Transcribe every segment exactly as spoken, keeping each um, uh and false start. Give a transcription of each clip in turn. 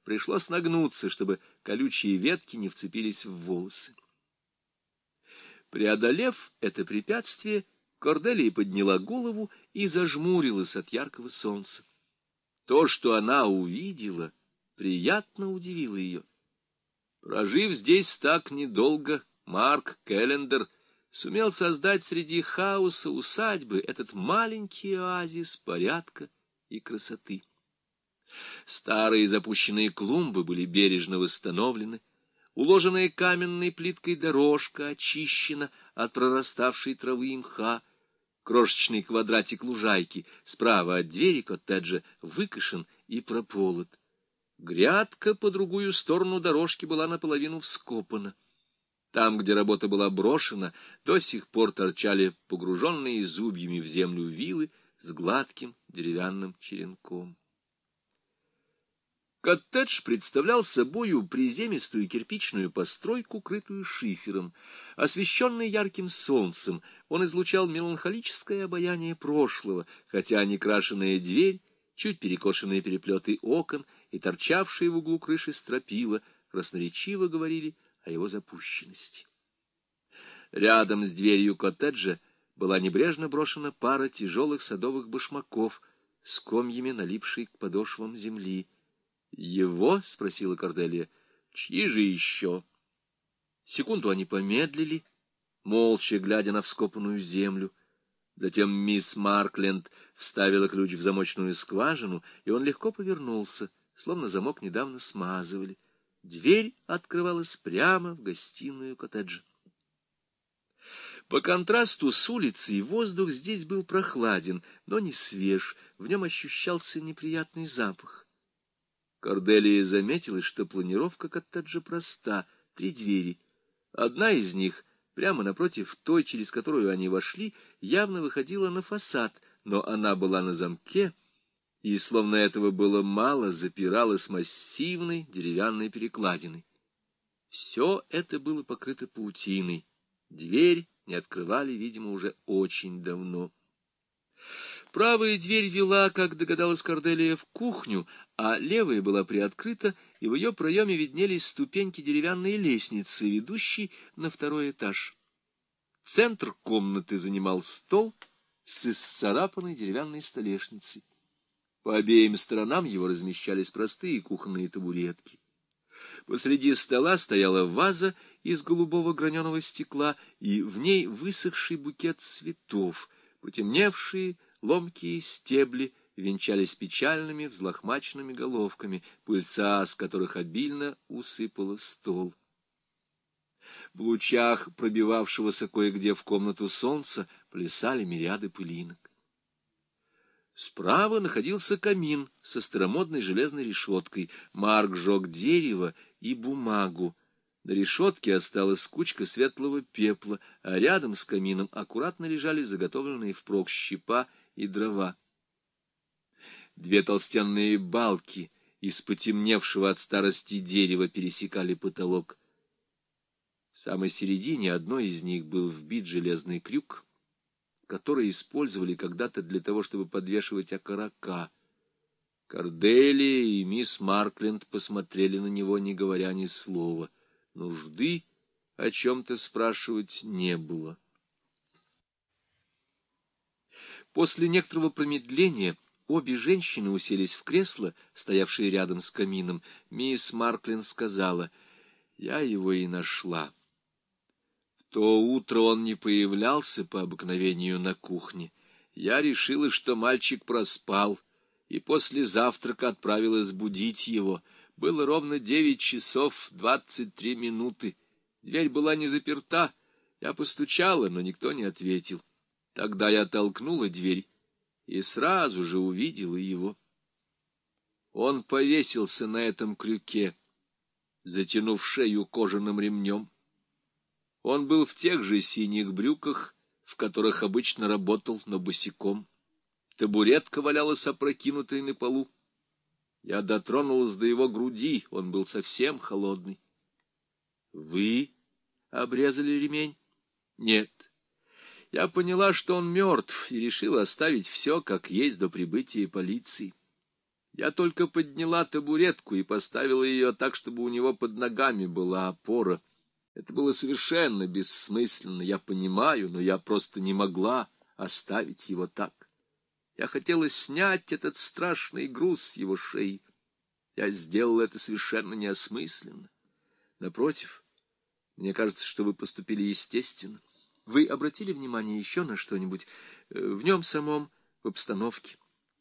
пришлось нагнуться, чтобы колючие ветки не вцепились в волосы. Преодолев это препятствие, Корделия подняла голову и зажмурилась от яркого солнца. То, что она увидела, приятно удивило ее. Прожив здесь так недолго, Марк Келлендер сумел создать среди хаоса усадьбы этот маленький оазис порядка и красоты. Старые запущенные клумбы были бережно восстановлены, уложенная каменной плиткой дорожка очищена от прораставшей травы и мха, крошечный квадратик лужайки справа от двери коттеджа выкошен и прополот. Грядка по другую сторону дорожки была наполовину вскопана. Там, где работа была брошена, до сих пор торчали погруженные зубьями в землю вилы с гладким деревянным черенком. Коттедж представлял собою приземистую кирпичную постройку, крытую шифером. Освещенный ярким солнцем, он излучал меланхолическое обаяние прошлого, хотя некрашенная дверь, чуть перекошенные переплеты окон и торчавшие в углу крыши стропила красноречиво говорили о его запущенности. Рядом с дверью коттеджа была небрежно брошена пара тяжелых садовых башмаков с комьями, налипшей к подошвам земли. «Его?» — спросила Корделия. «Чьи же еще?» Секунду они помедлили, молча глядя на вскопанную землю. Затем мисс Маркленд вставила ключ в замочную скважину, и он легко повернулся, словно замок недавно смазывали. Дверь открывалась прямо в гостиную коттеджа. По контрасту с улицей воздух здесь был прохладен, но не свеж, в нем ощущался неприятный запах. Корделия заметила, что планировка коттеджа проста. Три двери. Одна из них, прямо напротив той, через которую они вошли, явно выходила на фасад, но она была на замке, и, словно этого было мало, запиралась массивной деревянной перекладиной. Все это было покрыто паутиной. Дверь не открывали, видимо, уже очень давно. Правая дверь вела, как догадалась Корделия, в кухню, а левая была приоткрыта, и в ее проеме виднелись ступеньки деревянной лестницы, ведущей на второй этаж. Центр комнаты занимал стол с исцарапанной деревянной столешницей. По обеим сторонам его размещались простые кухонные табуретки. Посреди стола стояла ваза из голубого граненого стекла, и в ней высохший букет цветов, потемневшие, ломкие стебли венчались печальными взлохмаченными головками, пыльца с которых обильно усыпала стол. В лучах пробивавшегося кое-где в комнату солнца плясали мириады пылинок. Справа находился камин со старомодной железной решеткой. Марк жег дерево и бумагу. На решетке осталась кучка светлого пепла, а рядом с камином аккуратно лежали заготовленные впрок щепа и дрова. Две толстенные балки из потемневшего от старости дерева пересекали потолок. В самой середине одной из них был вбит железный крюк, который использовали когда-то для того, чтобы подвешивать окорока. Корделия и мисс Маркленд посмотрели на него, не говоря ни слова. Нужды о чем-то спрашивать не было. После некоторого промедления обе женщины уселись в кресло, стоявшие рядом с камином. Мисс Маркленд сказала: «Я его и нашла. В то утро он не появлялся по обыкновению на кухне. Я решила, что мальчик проспал, и после завтрака отправилась будить его. Было ровно девять часов двадцать три минуты. Дверь была не заперта. Я постучала, но никто не ответил. Тогда я толкнула дверь и сразу же увидела его. Он повесился на этом крюке, затянув шею кожаным ремнем. Он был в тех же синих брюках, в которых обычно работал, но босиком. Табуретка валялась опрокинутой на полу. Я дотронулась до его груди, он был совсем холодный. Вы обрезали ремень? Нет. Я поняла, что он мертв, и решила оставить все как есть до прибытия полиции. Я только подняла табуретку и поставила ее так, чтобы у него под ногами была опора. Это было совершенно бессмысленно, я понимаю, но я просто не могла оставить его так. Я хотела снять этот страшный груз с его шеи. Я сделала это совершенно неосмысленно. Напротив, мне кажется, что вы поступили естественно. Вы обратили внимание еще на что-нибудь в нем самом, в обстановке?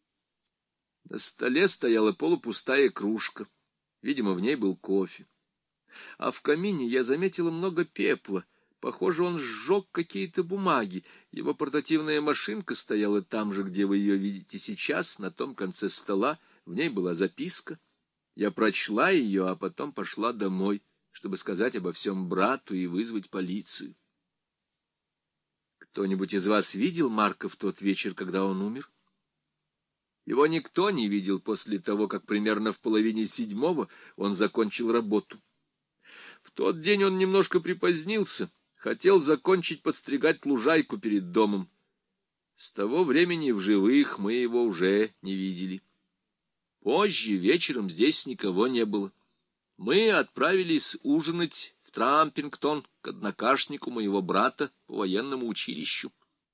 На столе стояла полупустая кружка. Видимо, в ней был кофе. А в камине я заметила много пепла. Похоже, он сжег какие-то бумаги. Его портативная машинка стояла там же, где вы ее видите сейчас, на том конце стола. В ней была записка. Я прочла ее, а потом пошла домой, чтобы сказать обо всем брату и вызвать полицию. Кто-нибудь из вас видел Марка в тот вечер, когда он умер? Его никто не видел после того, как примерно в половине седьмого он закончил работу. В тот день он немножко припозднился, хотел закончить подстригать лужайку перед домом. С того времени в живых мы его уже не видели. Позже вечером здесь никого не было. Мы отправились ужинать в Трампингтон к однокашнику моего брата по военному училищу.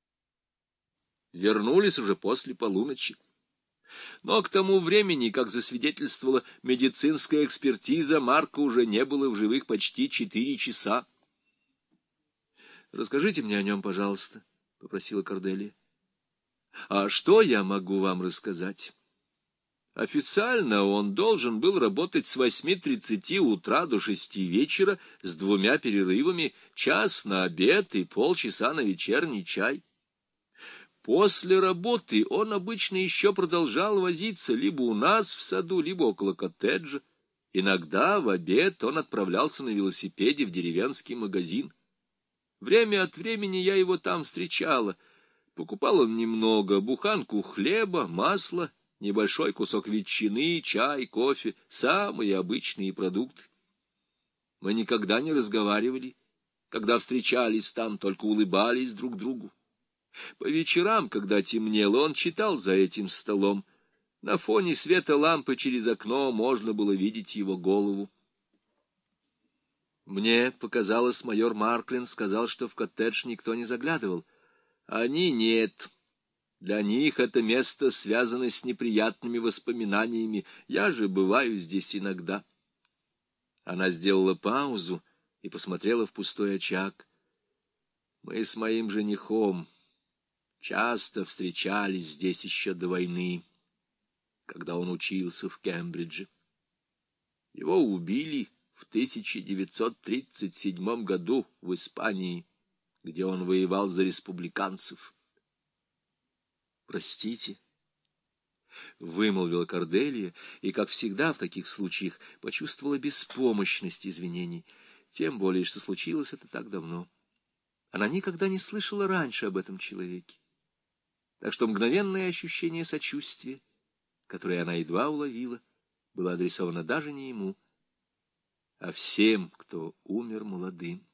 Вернулись уже после полуночи. Но к тому времени, как засвидетельствовала медицинская экспертиза, Марка уже не было в живых почти четыре часа. «Расскажите мне о нем, пожалуйста», — попросила Корделия. «А что я могу вам рассказать? Официально он должен был работать с восьми тридцати утра до шести вечера с двумя перерывами, час на обед и полчаса на вечерний чай. После работы он обычно еще продолжал возиться либо у нас в саду, либо около коттеджа. Иногда в обед он отправлялся на велосипеде в деревенский магазин. Время от времени я его там встречала. Покупал он немного: буханку хлеба, масло, небольшой кусок ветчины, чай, кофе, самые обычные продукты. Мы никогда не разговаривали, когда встречались там, только улыбались друг другу. По вечерам, когда темнело, он читал за этим столом. На фоне света лампы через окно можно было видеть его голову. Мне показалось, майор Марклин сказал, что в коттедж никто не заглядывал. Они нет. Для них это место связано с неприятными воспоминаниями. Я же бываю здесь иногда. Она сделала паузу и посмотрела в пустой очаг. Мы с моим женихом часто встречались здесь еще до войны, когда он учился в Кембридже. Его убили в тысяча девятьсот тридцать седьмом году в Испании, где он воевал за республиканцев. «Простите», — вымолвила Корделия, и, как всегда в таких случаях, почувствовала беспомощность извинений, тем более, что случилось это так давно. Она никогда не слышала раньше об этом человеке. Так что мгновенное ощущение сочувствия, которое она едва уловила, было адресовано даже не ему, а всем, кто умер молодым.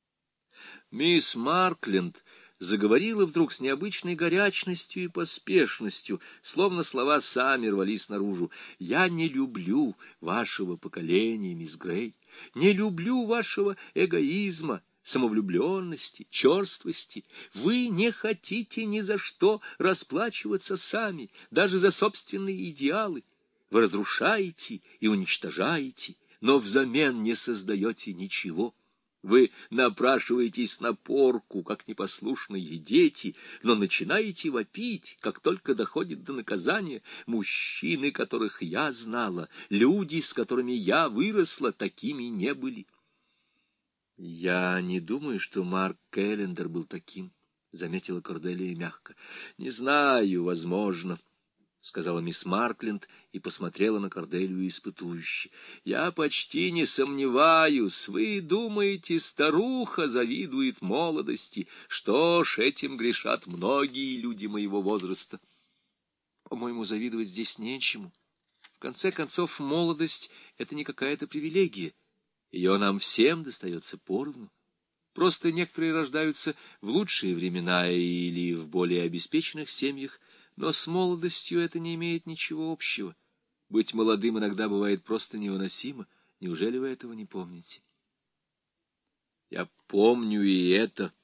Мисс Маркленд заговорила вдруг с необычной горячностью и поспешностью, словно слова сами рвались наружу. «Я не люблю вашего поколения, мисс Грей, не люблю вашего эгоизма, самовлюбленности, черствости. Вы не хотите ни за что расплачиваться сами, даже за собственные идеалы. Вы разрушаете и уничтожаете, но взамен не создаете ничего. Вы напрашиваетесь на порку, как непослушные дети, но начинаете вопить, как только доходит до наказания. Мужчины, которых я знала, люди, с которыми я выросла, такими не были». «Я не думаю, что Марк Келлендер был таким», — заметила Корделия мягко. «Не знаю, возможно», — сказала мисс Маркленд и посмотрела на Корделию испытующе. «Я почти не сомневаюсь. Вы думаете, старуха завидует молодости? Что ж, этим грешат многие люди моего возраста. По-моему, завидовать здесь нечему. В конце концов, молодость — это не какая-то привилегия. Ее нам всем достается поровну. Просто некоторые рождаются в лучшие времена или в более обеспеченных семьях, но с молодостью это не имеет ничего общего. Быть молодым иногда бывает просто невыносимо. Неужели вы этого не помните? Я помню и это,